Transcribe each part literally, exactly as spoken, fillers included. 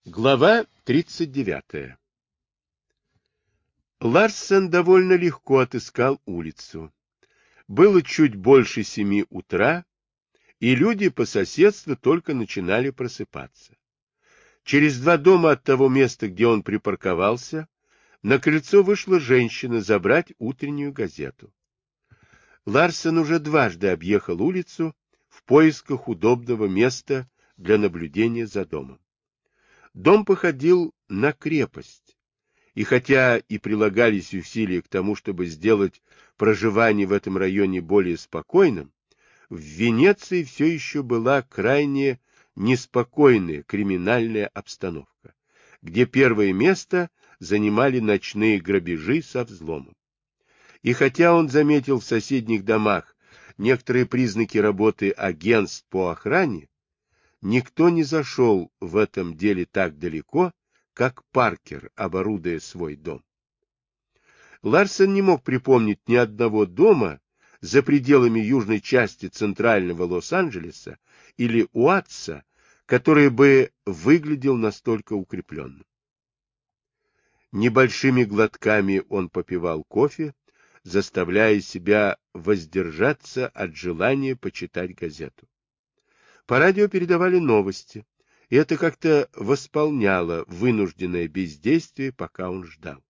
Глава тридцать девятая. Ларсен довольно легко отыскал улицу. Было чуть больше семи утра, и люди по соседству только начинали просыпаться. Через два дома от того места, где он припарковался, на крыльцо вышла женщина забрать утреннюю газету. Ларсен уже дважды объехал улицу в поисках удобного места для наблюдения за домом. Дом походил на крепость. И хотя и прилагались усилия к тому, чтобы сделать проживание в этом районе более спокойным, в Венеции все еще была крайне неспокойная криминальная обстановка, где первое место занимали ночные грабежи со взломом. И хотя он заметил в соседних домах некоторые признаки работы агентств по охране, никто не зашел в этом деле так далеко, как Паркер, оборудуя свой дом. Ларсен не мог припомнить ни одного дома за пределами южной части центрального Лос-Анджелеса или Уатса, который бы выглядел настолько укрепленным. Небольшими глотками он попивал кофе, заставляя себя воздержаться от желания почитать газету. По радио передавали новости, и это как-то восполняло вынужденное бездействие, пока он ждал.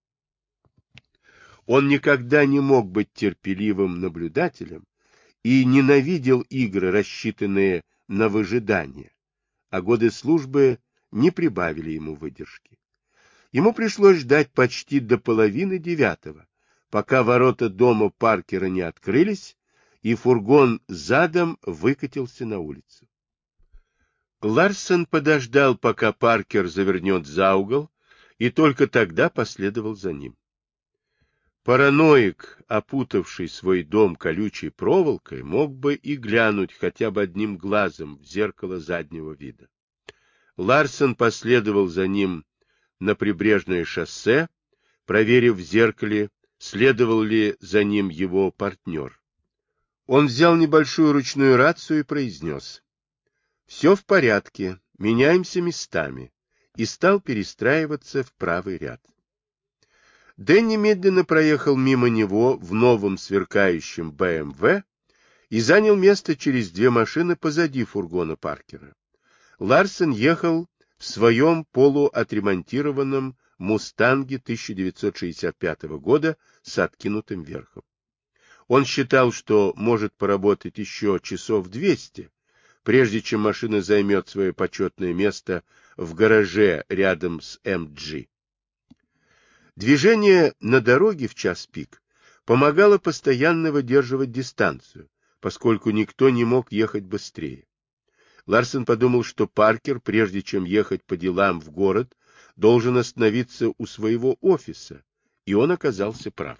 Он никогда не мог быть терпеливым наблюдателем и ненавидел игры, рассчитанные на выжидание, а годы службы не прибавили ему выдержки. Ему пришлось ждать почти до половины девятого, пока ворота дома Паркера не открылись, и фургон задом выкатился на улицу. Ларсен подождал, пока Паркер завернет за угол, и только тогда последовал за ним. Параноик, опутавший свой дом колючей проволокой, мог бы и глянуть хотя бы одним глазом в зеркало заднего вида. Ларсен последовал за ним на прибрежное шоссе, проверив в зеркале, следовал ли за ним его партнер. Он взял небольшую ручную рацию и произнес: «Все в порядке, меняемся местами», и стал перестраиваться в правый ряд. Дэнни медленно проехал мимо него в новом сверкающем бэ эм вэ и занял место через две машины позади фургона Паркера. Ларсен ехал в своем полуотремонтированном «Мустанге» тысяча девятьсот шестьдесят пятого года с откинутым верхом. Он считал, что может поработать еще часов двести, прежде чем машина займет свое почетное место в гараже рядом с эм джи. Движение на дороге в час пик помогало постоянно выдерживать дистанцию, поскольку никто не мог ехать быстрее. Ларсен подумал, что Паркер, прежде чем ехать по делам в город, должен остановиться у своего офиса, и он оказался прав.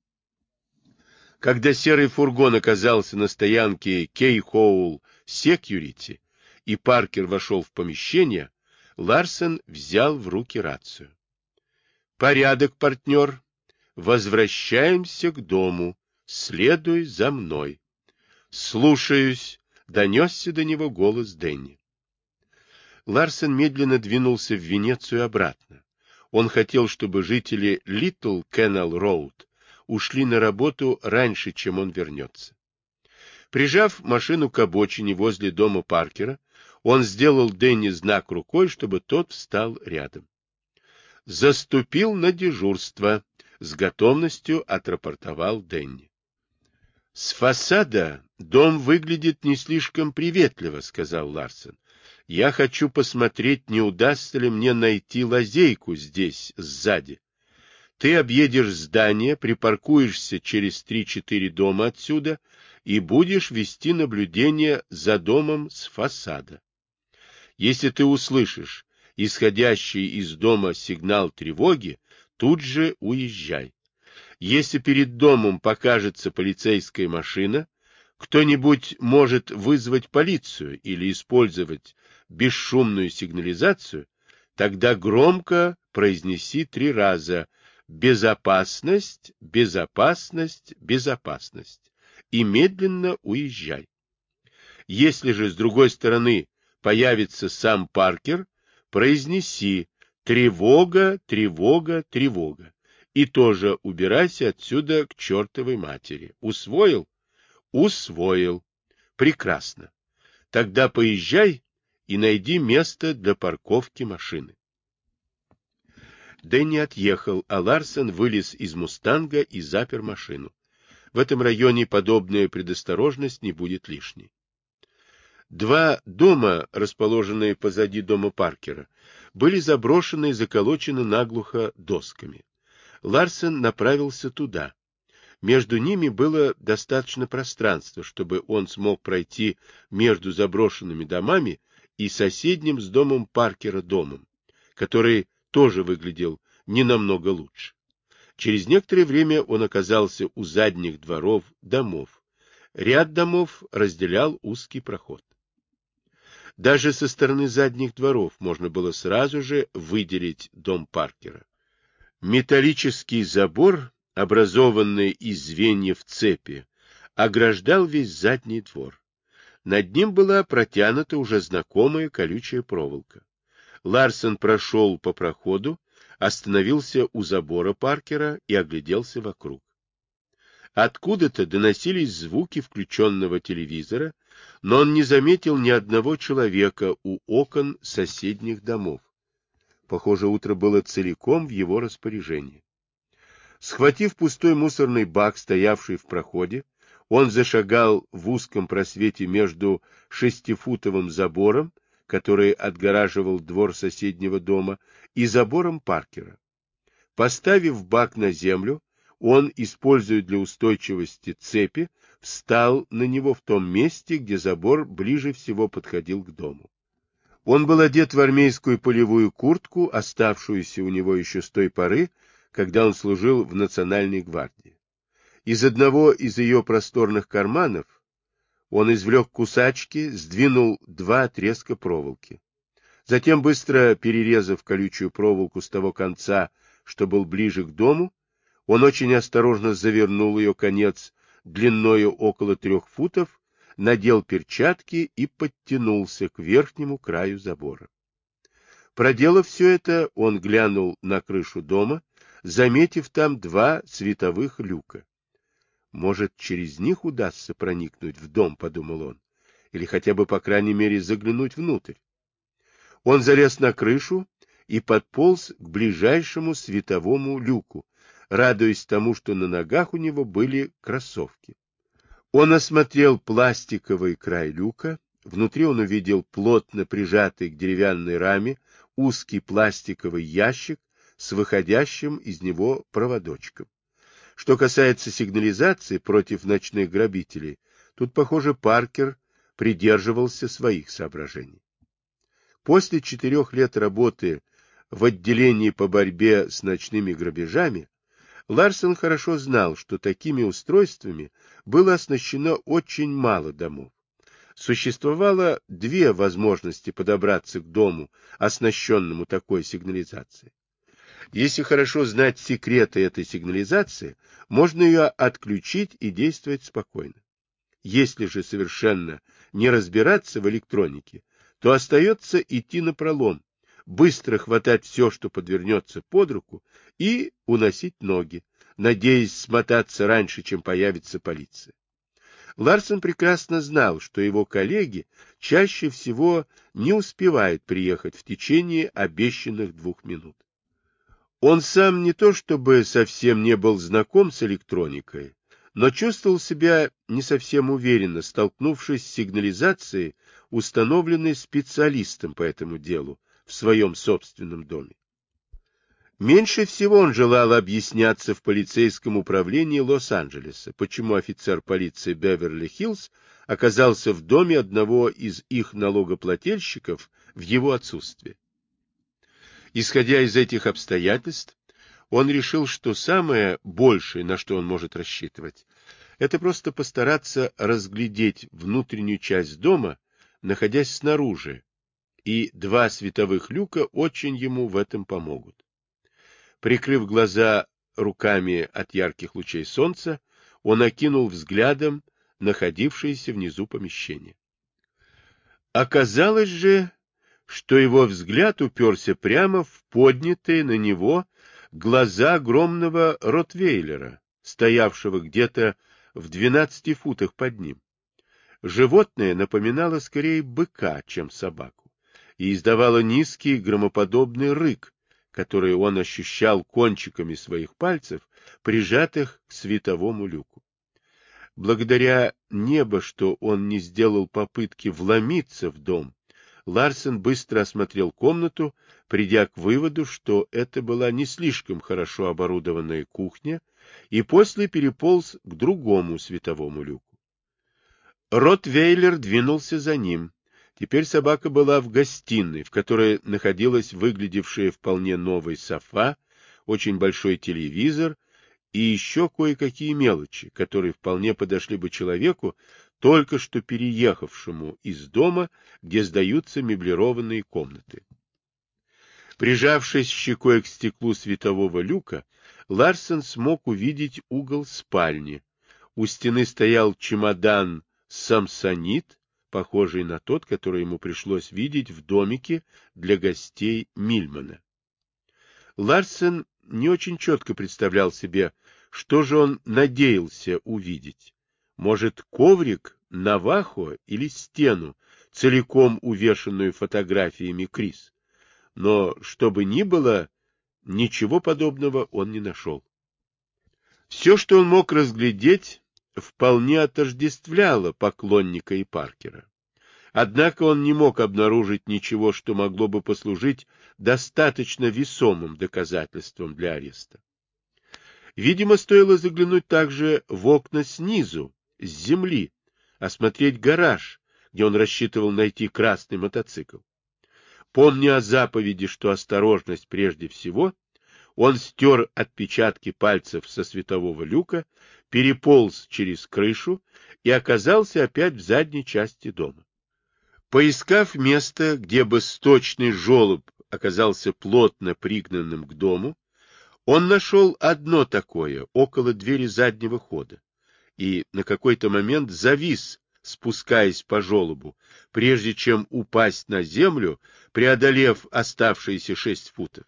Когда серый фургон оказался на стоянке Кейхоул Секьюрити, и Паркер вошел в помещение, Ларсен взял в руки рацию. «Порядок, партнер. Возвращаемся к дому. Следуй за мной». «Слушаюсь», — донесся до него голос Дэнни. Ларсен медленно двинулся в Венецию обратно. Он хотел, чтобы жители Литл Кеннел Роуд ушли на работу раньше, чем он вернется. Прижав машину к обочине возле дома Паркера, он сделал Дэнни знак рукой, чтобы тот встал рядом. «Заступил на дежурство», — с готовностью отрапортовал Дэнни. «С фасада дом выглядит не слишком приветливо», — сказал Ларсен. «Я хочу посмотреть, не удастся ли мне найти лазейку здесь, сзади. Ты объедешь здание, припаркуешься через три-четыре дома отсюда и будешь вести наблюдение за домом с фасада. Если ты услышишь исходящий из дома сигнал тревоги, тут же уезжай. Если перед домом покажется полицейская машина, кто-нибудь может вызвать полицию или использовать бесшумную сигнализацию, тогда громко произнеси три раза «безопасность, безопасность, безопасность» и медленно уезжай. Если же с другой стороны появится сам Паркер, произнеси «тревога, тревога, тревога» и тоже убирайся отсюда к чертовой матери. Усвоил? Усвоил. Прекрасно. Тогда поезжай и найди место для парковки машины. Дэнни отъехал, а Ларсен вылез из «Мустанга» и запер машину. В этом районе подобная предосторожность не будет лишней. Два дома, расположенные позади дома Паркера, были заброшены и заколочены наглухо досками. Ларсен направился туда. Между ними было достаточно пространства, чтобы он смог пройти между заброшенными домами и соседним с домом Паркера домом, который тоже выглядел не намного лучше. Через некоторое время он оказался у задних дворов домов. Ряд домов разделял узкий проход. Даже со стороны задних дворов можно было сразу же выделить дом Паркера. Металлический забор, образованный из звеньев цепи, ограждал весь задний двор. Над ним была протянута уже знакомая колючая проволока. Ларсен прошел по проходу, остановился у забора Паркера и огляделся вокруг. Откуда-то доносились звуки включенного телевизора, но он не заметил ни одного человека у окон соседних домов. Похоже, утро было целиком в его распоряжении. Схватив пустой мусорный бак, стоявший в проходе, он зашагал в узком просвете между шестифутовым забором, который отгораживал двор соседнего дома, и забором Паркера. Поставив бак на землю, он, используя для устойчивости цепи, встал на него в том месте, где забор ближе всего подходил к дому. Он был одет в армейскую полевую куртку, оставшуюся у него еще с той поры, когда он служил в Национальной гвардии. Из одного из ее просторных карманов он извлек кусачки, сдвинул два отрезка проволоки. Затем, быстро перерезав колючую проволоку с того конца, что был ближе к дому, он очень осторожно завернул ее конец длиною около трех футов, надел перчатки и подтянулся к верхнему краю забора. Проделав все это, он глянул на крышу дома, заметив там два световых люка. «Может, через них удастся проникнуть в дом», — подумал он, — «или хотя бы, по крайней мере, заглянуть внутрь». Он залез на крышу и подполз к ближайшему световому люку, радуясь тому, что на ногах у него были кроссовки. Он осмотрел пластиковый край люка. Внутри он увидел плотно прижатый к деревянной раме узкий пластиковый ящик с выходящим из него проводочком. Что касается сигнализации против ночных грабителей, тут, похоже, Паркер придерживался своих соображений. После четырех лет работы в отделении по борьбе с ночными грабежами Ларсен хорошо знал, что такими устройствами было оснащено очень мало домов. Существовало две возможности подобраться к дому, оснащенному такой сигнализацией. Если хорошо знать секреты этой сигнализации, можно ее отключить и действовать спокойно. Если же совершенно не разбираться в электронике, то остается идти напролом, быстро хватать все, что подвернется под руку, и уносить ноги, надеясь смотаться раньше, чем появится полиция. Ларсен прекрасно знал, что его коллеги чаще всего не успевают приехать в течение обещанных двух минут. Он сам не то чтобы совсем не был знаком с электроникой, но чувствовал себя не совсем уверенно, столкнувшись с сигнализацией, установленной специалистом по этому делу в своем собственном доме. Меньше всего он желал объясняться в полицейском управлении Лос-Анджелеса, почему офицер полиции Беверли-Хиллз оказался в доме одного из их налогоплательщиков в его отсутствие. Исходя из этих обстоятельств, он решил, что самое большее, на что он может рассчитывать, это просто постараться разглядеть внутреннюю часть дома, находясь снаружи, и два световых люка очень ему в этом помогут. Прикрыв глаза руками от ярких лучей солнца, он окинул взглядом находившееся внизу помещение. Оказалось же, что его взгляд уперся прямо в поднятые на него глаза огромного ротвейлера, стоявшего где-то в двенадцати футах под ним. Животное напоминало скорее быка, чем собаку, и издавало низкий громоподобный рык, который он ощущал кончиками своих пальцев, прижатых к световому люку. Благодаря небу, что он не сделал попытки вломиться в дом, Ларсен быстро осмотрел комнату, придя к выводу, что это была не слишком хорошо оборудованная кухня, и после переполз к другому световому люку. Ротвейлер двинулся за ним. Теперь собака была в гостиной, в которой находилась выглядевшая вполне новая софа, очень большой телевизор и еще кое-какие мелочи, которые вполне подошли бы человеку, только что переехавшему из дома, где сдаются меблированные комнаты. Прижавшись щекой к стеклу светового люка, Ларсен смог увидеть угол спальни. У стены стоял чемодан самсонит, похожий на тот, который ему пришлось видеть в домике для гостей Мильмана. Ларсен не очень четко представлял себе, что же он надеялся увидеть. Может, коврик, навахо или стену, целиком увешанную фотографиями Крис. Но, что бы ни было, ничего подобного он не нашел. Все, что он мог разглядеть, вполне отождествляло поклонника и Паркера. Однако он не мог обнаружить ничего, что могло бы послужить достаточно весомым доказательством для ареста. Видимо, стоило заглянуть также в окна снизу, с земли, осмотреть гараж, где он рассчитывал найти красный мотоцикл. Помня о заповеди, что осторожность прежде всего, он стер отпечатки пальцев со светового люка, переполз через крышу и оказался опять в задней части дома. Поискав место, где бы сточный желоб оказался плотно пригнанным к дому, он нашел одно такое около двери заднего хода и на какой-то момент завис, спускаясь по желобу, прежде чем упасть на землю, преодолев оставшиеся шесть футов.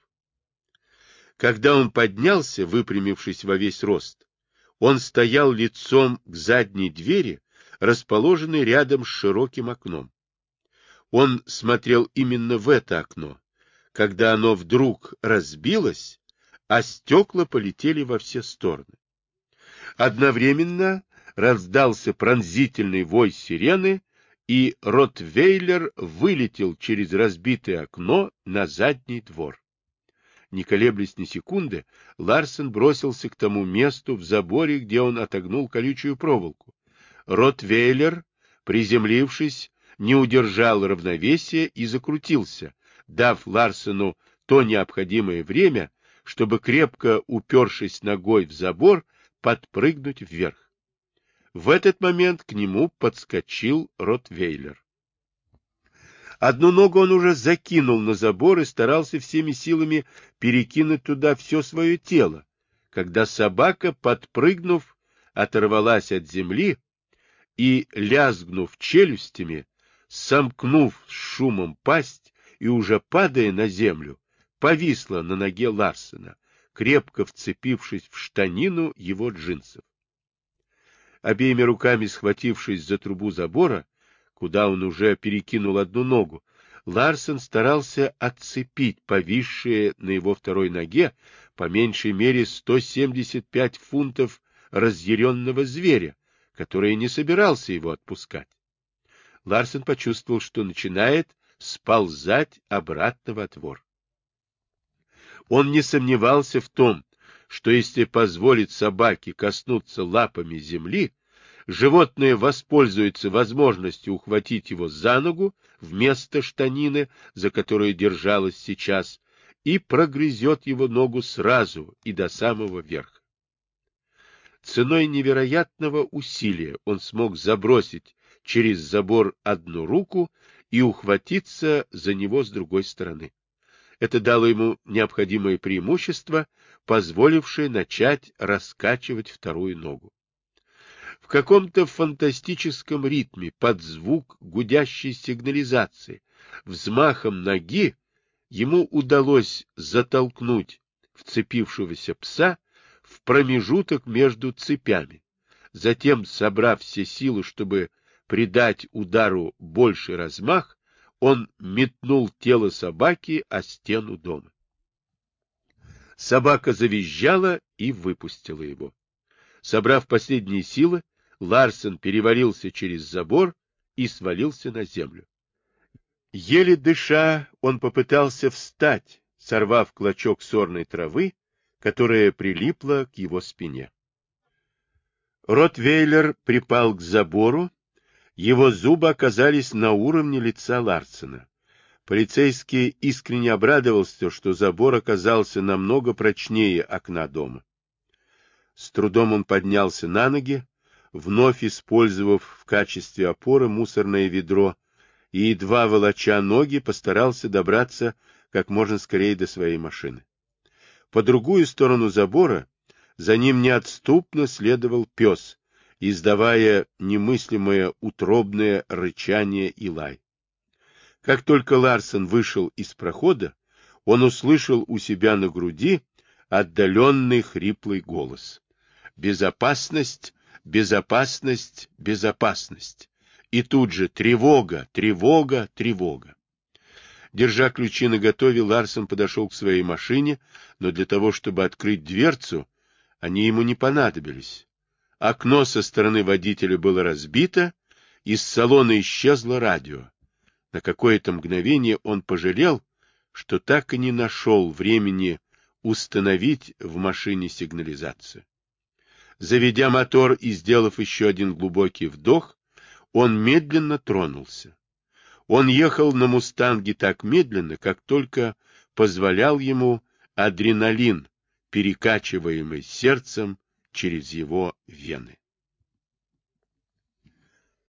Когда он поднялся, выпрямившись во весь рост, он стоял лицом к задней двери, расположенной рядом с широким окном. Он смотрел именно в это окно, когда оно вдруг разбилось, а стекла полетели во все стороны. Одновременно раздался пронзительный вой сирены, и ротвейлер вылетел через разбитое окно на задний двор. Не колеблясь ни секунды, Ларсен бросился к тому месту в заборе, где он отогнул колючую проволоку. Ротвейлер, приземлившись, не удержал равновесия и закрутился, дав Ларсену то необходимое время, чтобы, крепко упершись ногой в забор, подпрыгнуть вверх. В этот момент к нему подскочил ротвейлер. Одну ногу он уже закинул на забор и старался всеми силами перекинуть туда все свое тело, когда собака, подпрыгнув, оторвалась от земли и, лязгнув челюстями, сомкнув с шумом пасть и уже падая на землю, повисла на ноге Ларсена, крепко вцепившись в штанину его джинсов. Обеими руками схватившись за трубу забора, куда он уже перекинул одну ногу, Ларсен старался отцепить повисшие на его второй ноге по меньшей мере сто семьдесят пять фунтов разъяренного зверя, который не собирался его отпускать. Ларсен почувствовал, что начинает сползать обратно во двор. Он не сомневался в том, что если позволит собаке коснуться лапами земли, животное воспользуется возможностью ухватить его за ногу вместо штанины, за которую держалось сейчас, и прогрызет его ногу сразу и до самого верха. Ценой невероятного усилия он смог забросить через забор одну руку и ухватиться за него с другой стороны. Это дало ему необходимое преимущество, позволившее начать раскачивать вторую ногу. В каком-то фантастическом ритме, под звук гудящей сигнализации, Взмахом ноги ему удалось затолкнуть вцепившегося пса в промежуток между цепями. Затем, собрав все силы, чтобы придать удару больший размах, он метнул тело собаки о стену дома. Собака завизжала и выпустила его. Собрав последние силы, Ларсен перевалился через забор и свалился на землю. Еле дыша, он попытался встать, сорвав клочок сорной травы, которая прилипла к его спине. Ротвейлер припал к забору, его зубы оказались на уровне лица Ларсена. Полицейский искренне обрадовался, что забор оказался намного прочнее окна дома. С трудом он поднялся на ноги, вновь использовав в качестве опоры мусорное ведро, и, едва волоча ноги, постарался добраться как можно скорее до своей машины. По другую сторону забора за ним неотступно следовал пес, издавая немыслимое утробное рычание и лай. Как только Ларсен вышел из прохода, он услышал у себя на груди отдаленный хриплый голос. «Безопасность, безопасность, безопасность!» И тут же тревога, тревога, тревога. Держа ключи наготове, Ларсен подошел к своей машине, но для того, чтобы открыть дверцу, они ему не понадобились. Окно со стороны водителя было разбито, из салона исчезло радио. На какое-то мгновение он пожалел, что так и не нашел времени установить в машине сигнализацию. Заведя мотор и сделав еще один глубокий вдох, он медленно тронулся. Он ехал на «Мустанге» так медленно, как только позволял ему адреналин, перекачиваемый сердцем через его вены.